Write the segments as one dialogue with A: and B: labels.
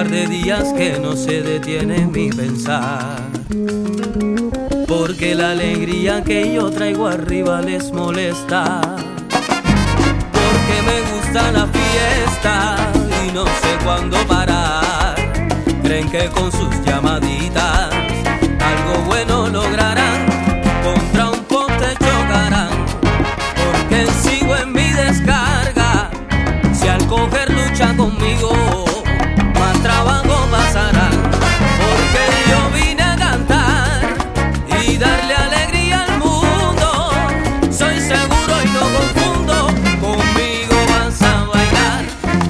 A: par de días que no se detiene mi pensar, porque la alegría que yo traigo arriba les molesta, porque me gusta la fiesta y no sé cuándo parar. Creen que con sus llamaditas algo bueno lograrán, contra un poste chocarán, porque sigo en mi descarga. Si al coger lucha conmigo, más trabajo pasará, porque yo vine a cantar y darle alegría al mundo. Soy seguro y no confundo, conmigo vas a bailar.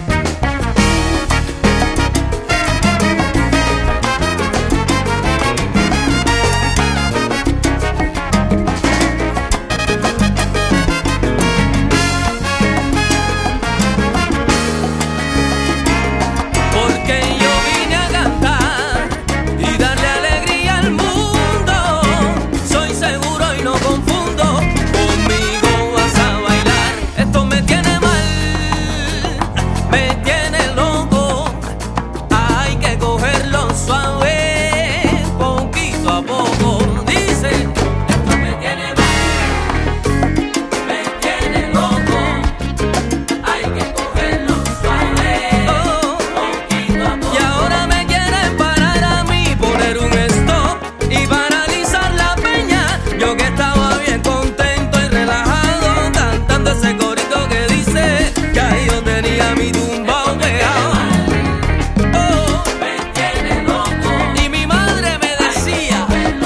A: Porque yo vine a cantar y darle alegría al mundo. Soy seguro y no confundo, conmigo vas a bailar. Esto me tiene mal, me tiene loco. Hay que cogerlo suave, poquito a poco. Dice, esto me tiene mal, me tiene loco. Hay que cogerlo suave, poquito a poco. Y ahora me quieren parar a mí, poner un stop y paralizar la peña. Yo que estaba bien contento y relajado, cantando ese corito que dice que ahí yo tenía mi tumbao pegado. Oh, me tiene loco. Y mi madre me decía,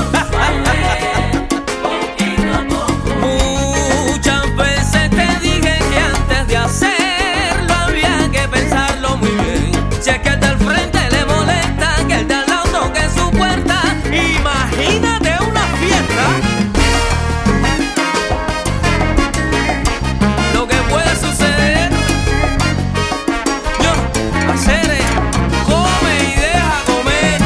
A: poquito a poco. Muchas veces te dije que antes de hacerlo había que pensarlo muy bien. Si es que el del frente le molesta que el de al lado toque su puerta, imagínate una fiesta, lo que puede suceder. Yo, hacer es, come y deja comer.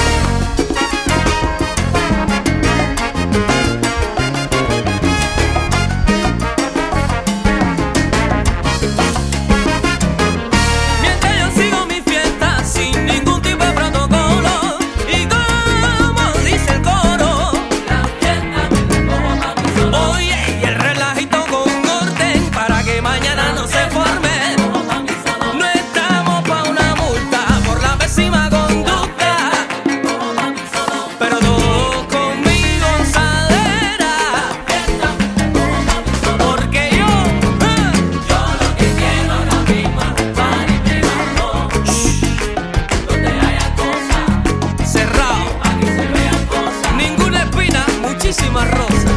A: Mientras yo sigo mi fiesta sin ningún tipo de protocolo, y como dice el coro, la fiesta como pa' mí solo. Oye, y el relajito con orden para que mañana no se forme. No estamos pa' una multa por la pésima conducta, pero todo con mi gozadera, porque yo lo que quiero ahora mismo es party privado, donde haya cosas, cerrado, aquí se vean cosas, ninguna espina, muchísimas rosas.